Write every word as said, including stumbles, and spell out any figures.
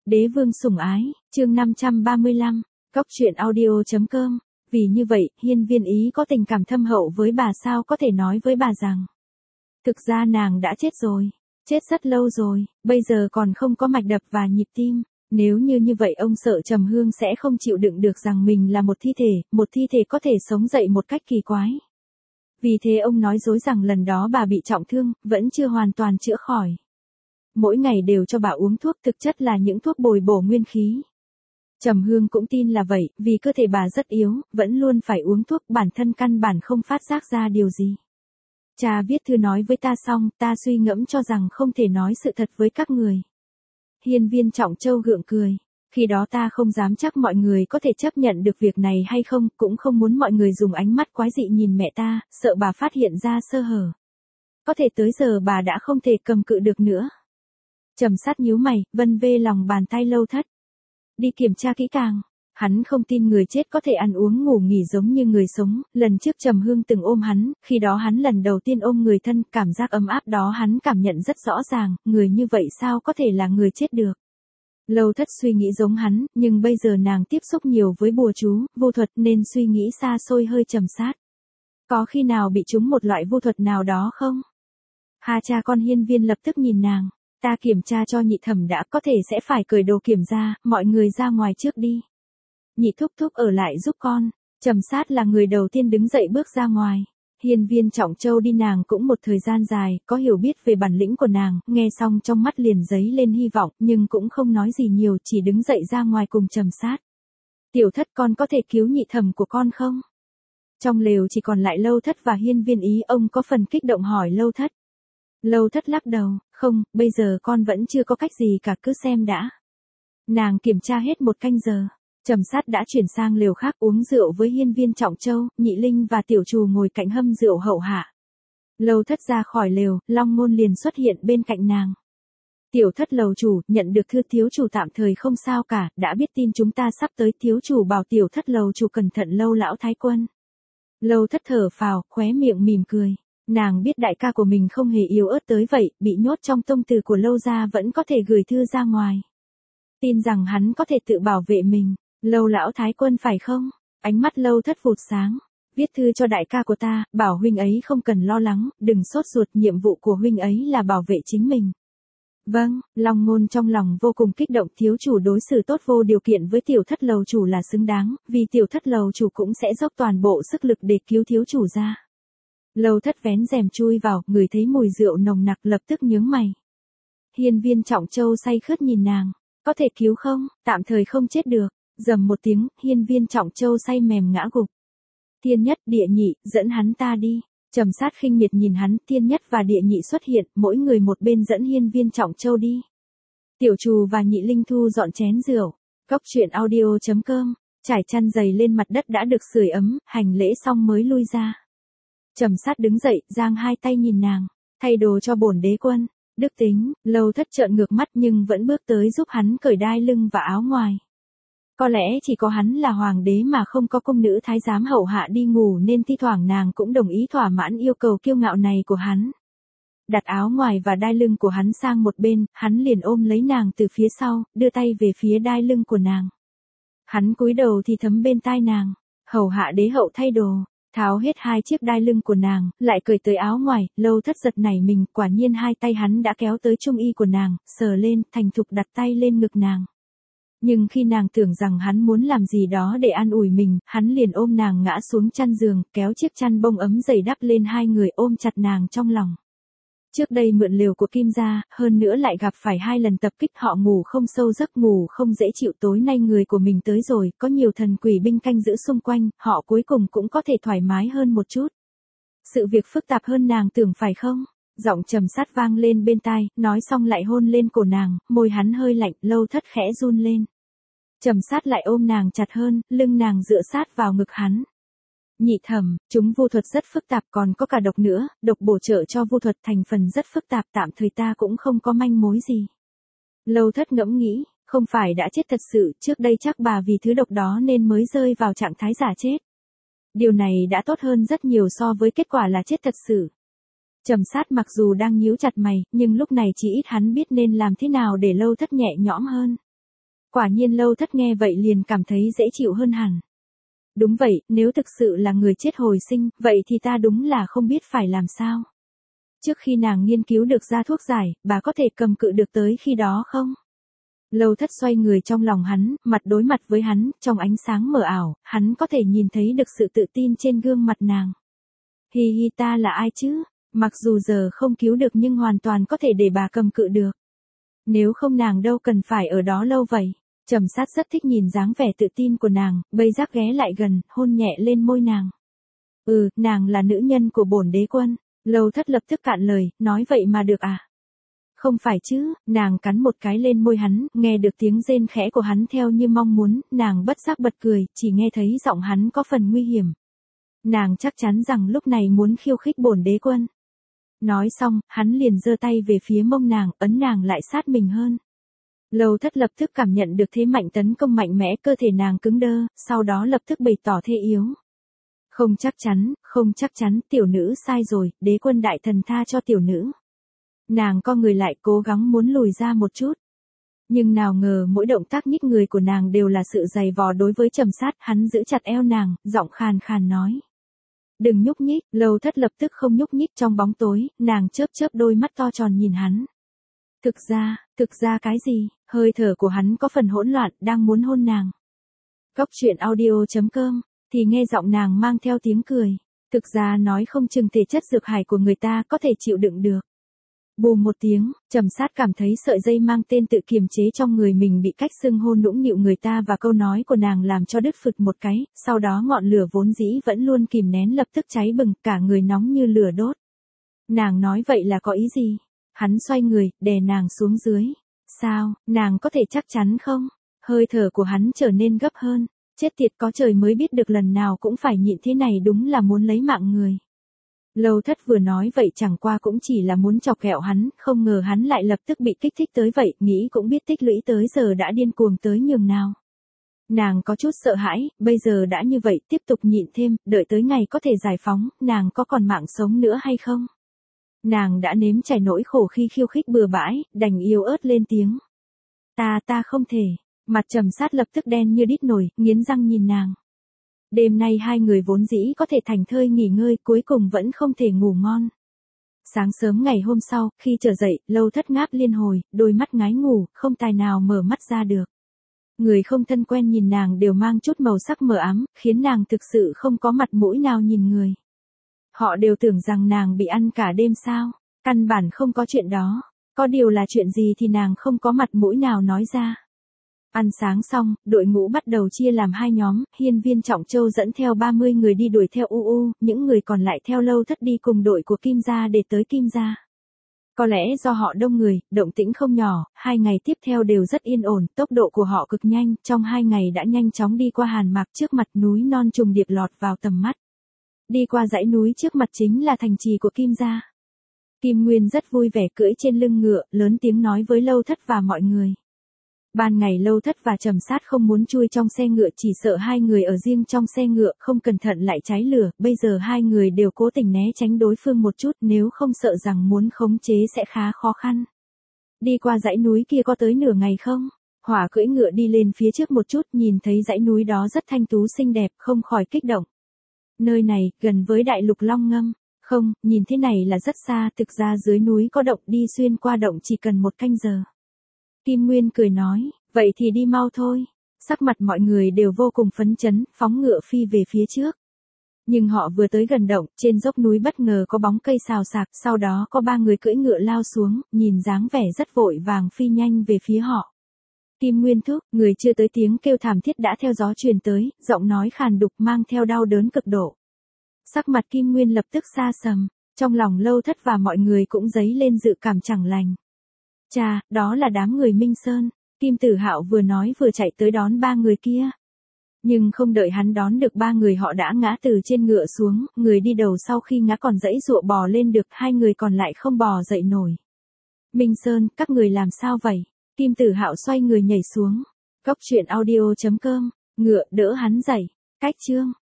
Đế vương sủng ái, chương năm trăm ba mươi lăm, Cóc truyện audio chấm com. Vì như vậy, Hiên Viên Ý có tình cảm thâm hậu với bà, sao có thể nói với bà rằng thực ra nàng đã chết rồi, chết rất lâu rồi, bây giờ còn không có mạch đập và nhịp tim. Nếu như như vậy ông sợ Trầm Hương sẽ không chịu đựng được rằng mình là một thi thể, một thi thể có thể sống dậy một cách kỳ quái. Vì thế ông nói dối rằng lần đó bà bị trọng thương, vẫn chưa hoàn toàn chữa khỏi. Mỗi ngày đều cho bà uống thuốc, thực chất là những thuốc bồi bổ nguyên khí. Trầm Hương cũng tin là vậy, vì cơ thể bà rất yếu, vẫn luôn phải uống thuốc, bản thân căn bản không phát giác ra điều gì. Cha viết thư nói với ta xong, ta suy ngẫm cho rằng không thể nói sự thật với các người. Hiên Viên Trọng Châu gượng cười. Khi đó ta không dám chắc mọi người có thể chấp nhận được việc này hay không, cũng không muốn mọi người dùng ánh mắt quái dị nhìn mẹ ta, sợ bà phát hiện ra sơ hở. Có thể tới giờ bà đã không thể cầm cự được nữa. Trầm Sát nhíu mày, vân vê lòng bàn tay Lâu Thất. Đi kiểm tra kỹ càng. Hắn không tin người chết có thể ăn uống ngủ nghỉ giống như người sống, lần trước Trầm Hương từng ôm hắn, khi đó hắn lần đầu tiên ôm người thân, cảm giác ấm áp đó hắn cảm nhận rất rõ ràng, người như vậy sao có thể là người chết được. Lâu Thất suy nghĩ giống hắn, nhưng bây giờ nàng tiếp xúc nhiều với bùa chú, vô thuật nên suy nghĩ xa xôi hơi Trầm Sát. Có khi nào bị trúng một loại vô thuật nào đó không? Hai cha con Hiên Viên lập tức nhìn nàng. Ta kiểm tra cho nhị thẩm đã, có thể sẽ phải cởi đồ kiểm ra, mọi người ra ngoài trước đi. Nhị thúc thúc ở lại giúp con. Trầm Sát là người đầu tiên đứng dậy bước ra ngoài. Hiên Viên Trọng Châu đi nàng cũng một thời gian dài, có hiểu biết về bản lĩnh của nàng, nghe xong trong mắt liền giấy lên hy vọng, nhưng cũng không nói gì nhiều, chỉ đứng dậy ra ngoài cùng Trầm Sát. Tiểu Thất, con có thể cứu nhị thẩm của con không? Trong lều chỉ còn lại Lâu Thất và Hiên Viên Ý, ông có phần kích động hỏi Lâu Thất. Lâu Thất lắc đầu, không, bây giờ con vẫn chưa có cách gì cả, cứ xem đã. Nàng kiểm tra hết một canh giờ. Trầm Sát đã chuyển sang lều khác uống rượu với Hiên Viên Trọng Châu, Nhị Linh và Tiểu Trù ngồi cạnh hâm rượu hậu hạ. Lâu Thất ra khỏi lều, Long Ngôn liền xuất hiện bên cạnh nàng. Tiểu Thất lầu chủ, nhận được thư thiếu chủ tạm thời không sao cả, đã biết tin chúng ta sắp tới, thiếu chủ bảo Tiểu Thất lầu chủ cẩn thận Lâu lão thái quân. Lâu Thất thở phào, khóe miệng mỉm cười. Nàng biết đại ca của mình không hề yếu ớt tới vậy, bị nhốt trong tông từ của Lâu gia vẫn có thể gửi thư ra ngoài. Tin rằng hắn có thể tự bảo vệ mình. Lâu lão thái quân phải không? Ánh mắt Lâu Thất vụt sáng. Viết thư cho đại ca của ta, bảo huynh ấy không cần lo lắng, đừng sốt ruột, nhiệm vụ của huynh ấy là bảo vệ chính mình. Vâng, Long Ngôn trong lòng vô cùng kích động, thiếu chủ đối xử tốt vô điều kiện với Tiểu Thất lầu chủ là xứng đáng, vì Tiểu Thất lầu chủ cũng sẽ dốc toàn bộ sức lực để cứu thiếu chủ ra. Lâu Thất vén rèm chui vào, ngửi thấy mùi rượu nồng nặc lập tức nhướng mày. Hiên Viên Trọng Châu say khướt nhìn nàng, có thể cứu không, tạm thời không chết được. Dầm một tiếng, Hiên Viên Trọng Châu say mềm ngã gục. Thiên Nhất, Địa Nhị, dẫn hắn ta đi. Trầm Sát khinh miệt nhìn hắn, Thiên Nhất và Địa Nhị xuất hiện, mỗi người một bên dẫn Hiên Viên Trọng Châu đi. Tiểu Trù và Nhị Linh thu dọn chén rượu. Cóc truyện audio chấm com, trải chăn dày lên mặt đất đã được sưởi ấm, hành lễ xong mới lui ra. Trầm Sát đứng dậy, giang hai tay nhìn nàng, thay đồ cho bổn đế quân. Đức tính, Lâu Thất trợn ngược mắt nhưng vẫn bước tới giúp hắn cởi đai lưng và áo ngoài. Có lẽ chỉ có hắn là hoàng đế mà không có cung nữ thái giám hậu hạ đi ngủ nên thi thoảng nàng cũng đồng ý thỏa mãn yêu cầu kiêu ngạo này của hắn. Đặt áo ngoài và đai lưng của hắn sang một bên, hắn liền ôm lấy nàng từ phía sau, đưa tay về phía đai lưng của nàng. Hắn cúi đầu thì thấm bên tai nàng, hầu hạ đế hậu thay đồ, tháo hết hai chiếc đai lưng của nàng, lại cởi tới áo ngoài. Lâu Thất giật nảy mình, quả nhiên hai tay hắn đã kéo tới trung y của nàng, sờ lên, thành thục đặt tay lên ngực nàng. Nhưng khi nàng tưởng rằng hắn muốn làm gì đó để an ủi mình, hắn liền ôm nàng ngã xuống chăn giường, kéo chiếc chăn bông ấm dày đắp lên hai người, ôm chặt nàng trong lòng. Trước đây mượn lều của Kim gia, hơn nữa lại gặp phải hai lần tập kích, họ ngủ không sâu, giấc ngủ không dễ chịu. Tối nay người của mình tới rồi, có nhiều thần quỷ binh canh giữ xung quanh, họ cuối cùng cũng có thể thoải mái hơn một chút. Sự việc phức tạp hơn nàng tưởng phải không? Giọng Trầm Sát vang lên bên tai, nói xong lại hôn lên cổ nàng, môi hắn hơi lạnh. Lâu Thất khẽ run lên. Trầm Sát lại ôm nàng chặt hơn, lưng nàng dựa sát vào ngực hắn. Nhị thẩm, chúng vu thuật rất phức tạp, còn có cả độc nữa, độc bổ trợ cho vu thuật thành phần rất phức tạp, tạm thời ta cũng không có manh mối gì. Lâu Thất ngẫm nghĩ, không phải đã chết thật sự, trước đây chắc bà vì thứ độc đó nên mới rơi vào trạng thái giả chết. Điều này đã tốt hơn rất nhiều so với kết quả là chết thật sự. Trầm Sát mặc dù đang nhíu chặt mày, nhưng lúc này chỉ ít hắn biết nên làm thế nào để Lâu Thất nhẹ nhõm hơn. Quả nhiên Lâu Thất nghe vậy liền cảm thấy dễ chịu hơn hẳn. Đúng vậy, nếu thực sự là người chết hồi sinh, vậy thì ta đúng là không biết phải làm sao. Trước khi nàng nghiên cứu được ra thuốc giải, bà có thể cầm cự được tới khi đó không? Lâu Thất xoay người trong lòng hắn, mặt đối mặt với hắn, trong ánh sáng mờ ảo, hắn có thể nhìn thấy được sự tự tin trên gương mặt nàng. Hi hi, ta là ai chứ? Mặc dù giờ không cứu được nhưng hoàn toàn có thể để bà cầm cự được. Nếu không nàng đâu cần phải ở đó lâu vậy. Trầm Sát rất thích nhìn dáng vẻ tự tin của nàng, bây giác ghé lại gần, hôn nhẹ lên môi nàng. Ừ, nàng là nữ nhân của bổn đế quân. Lâu Thất lập tức cạn lời, nói vậy mà được à? Không phải chứ, nàng cắn một cái lên môi hắn, nghe được tiếng rên khẽ của hắn theo như mong muốn, nàng bất giác bật cười, chỉ nghe thấy giọng hắn có phần nguy hiểm. Nàng chắc chắn rằng lúc này muốn khiêu khích bổn đế quân. Nói xong, hắn liền giơ tay về phía mông nàng, ấn nàng lại sát mình hơn. Lâu Thất lập tức cảm nhận được thế mạnh tấn công mạnh mẽ, cơ thể nàng cứng đơ, sau đó lập tức bày tỏ thê yếu. Không chắc chắn, không chắc chắn, tiểu nữ sai rồi, đế quân đại thần tha cho tiểu nữ. Nàng co người lại cố gắng muốn lùi ra một chút. Nhưng nào ngờ mỗi động tác nhích người của nàng đều là sự giày vò đối với Trầm Sát, hắn giữ chặt eo nàng, giọng khàn khàn nói. Đừng nhúc nhích, Lâu Thất lập tức không nhúc nhích trong bóng tối, nàng chớp chớp đôi mắt to tròn nhìn hắn. Thực ra, thực ra cái gì, hơi thở của hắn có phần hỗn loạn, đang muốn hôn nàng. Cóc truyện audio chấm com, thì nghe giọng nàng mang theo tiếng cười. Thực ra nói không chừng thể chất dược hải của người ta có thể chịu đựng được. Bùm một tiếng, Trầm Sát cảm thấy sợi dây mang tên tự kiềm chế trong người mình bị cách xưng hôn nũng nịu người ta và câu nói của nàng làm cho đứt phực một cái, sau đó ngọn lửa vốn dĩ vẫn luôn kìm nén lập tức cháy bừng, cả người nóng như lửa đốt. Nàng nói vậy là có ý gì? Hắn xoay người, đè nàng xuống dưới. Sao, nàng có thể chắc chắn không? Hơi thở của hắn trở nên gấp hơn. Chết tiệt, có trời mới biết được lần nào cũng phải nhịn thế này, đúng là muốn lấy mạng người. Lâu Thất vừa nói vậy chẳng qua cũng chỉ là muốn chọc ghẹo hắn, không ngờ hắn lại lập tức bị kích thích tới vậy, nghĩ cũng biết tích lũy tới giờ đã điên cuồng tới nhường nào. Nàng có chút sợ hãi, bây giờ đã như vậy, tiếp tục nhịn thêm, đợi tới ngày có thể giải phóng, nàng có còn mạng sống nữa hay không? Nàng đã nếm trải nỗi khổ khi khiêu khích bừa bãi, đành yếu ớt lên tiếng. Ta ta không thể. Mặt Trầm Sát lập tức đen như đít nồi, nghiến răng nhìn nàng. Đêm nay hai người vốn dĩ có thể thành thơi nghỉ ngơi, cuối cùng vẫn không thể ngủ ngon. Sáng sớm ngày hôm sau, khi trở dậy, Lâu Thất ngáp liên hồi, đôi mắt ngái ngủ, không tài nào mở mắt ra được. Người không thân quen nhìn nàng đều mang chút màu sắc mờ ám, khiến nàng thực sự không có mặt mũi nào nhìn người. Họ đều tưởng rằng nàng bị ăn cả đêm sao, căn bản không có chuyện đó, có điều là chuyện gì thì nàng không có mặt mũi nào nói ra. Ăn sáng xong, đội ngũ bắt đầu chia làm hai nhóm, Hiên Viên Trọng Châu dẫn theo ba mươi người đi đuổi theo U U, những người còn lại theo Lâu Thất đi cùng đội của Kim Gia để tới Kim Gia. Có lẽ do họ đông người, động tĩnh không nhỏ, hai ngày tiếp theo đều rất yên ổn, tốc độ của họ cực nhanh, trong hai ngày đã nhanh chóng đi qua Hàn Mạc, trước mặt núi non trùng điệp lọt vào tầm mắt. Đi qua dãy núi trước mặt chính là thành trì của Kim Gia. Kim Nguyên rất vui vẻ cưỡi trên lưng ngựa, lớn tiếng nói với Lâu Thất và mọi người. Ban ngày Lâu Thất và Trầm Sát không muốn chui trong xe ngựa, chỉ sợ hai người ở riêng trong xe ngựa không cẩn thận lại cháy lửa, bây giờ hai người đều cố tình né tránh đối phương một chút, nếu không sợ rằng muốn khống chế sẽ khá khó khăn. Đi qua dãy núi kia có tới nửa ngày không? Hỏa cưỡi ngựa đi lên phía trước một chút, nhìn thấy dãy núi đó rất thanh tú xinh đẹp, không khỏi kích động. Nơi này, gần với đại lục Long Ngâm. Không, nhìn thế này là rất xa, thực ra dưới núi có động, đi xuyên qua động chỉ cần một canh giờ. Kim Nguyên cười nói, vậy thì đi mau thôi. Sắc mặt mọi người đều vô cùng phấn chấn, phóng ngựa phi về phía trước. Nhưng họ vừa tới gần động, trên dốc núi bất ngờ có bóng cây xào xạc, sau đó có ba người cưỡi ngựa lao xuống, nhìn dáng vẻ rất vội vàng phi nhanh về phía họ. Kim Nguyên thúc, người chưa tới tiếng kêu thảm thiết đã theo gió truyền tới, giọng nói khàn đục mang theo đau đớn cực độ. Sắc mặt Kim Nguyên lập tức xa sầm, trong lòng Lâu Thất và mọi người cũng dấy lên dự cảm chẳng lành. Chà, đó là đám người Minh Sơn. Kim Tử Hạo vừa nói vừa chạy tới đón ba người kia. Nhưng không đợi hắn đón được ba người họ đã ngã từ trên ngựa xuống, người đi đầu sau khi ngã còn giãy giụa bò lên được, hai người còn lại không bò dậy nổi. Minh Sơn, các người làm sao vậy? Kim Tử Hạo xoay người nhảy xuống. Cóc truyện audio chấm com, ngựa đỡ hắn dậy. Cách chương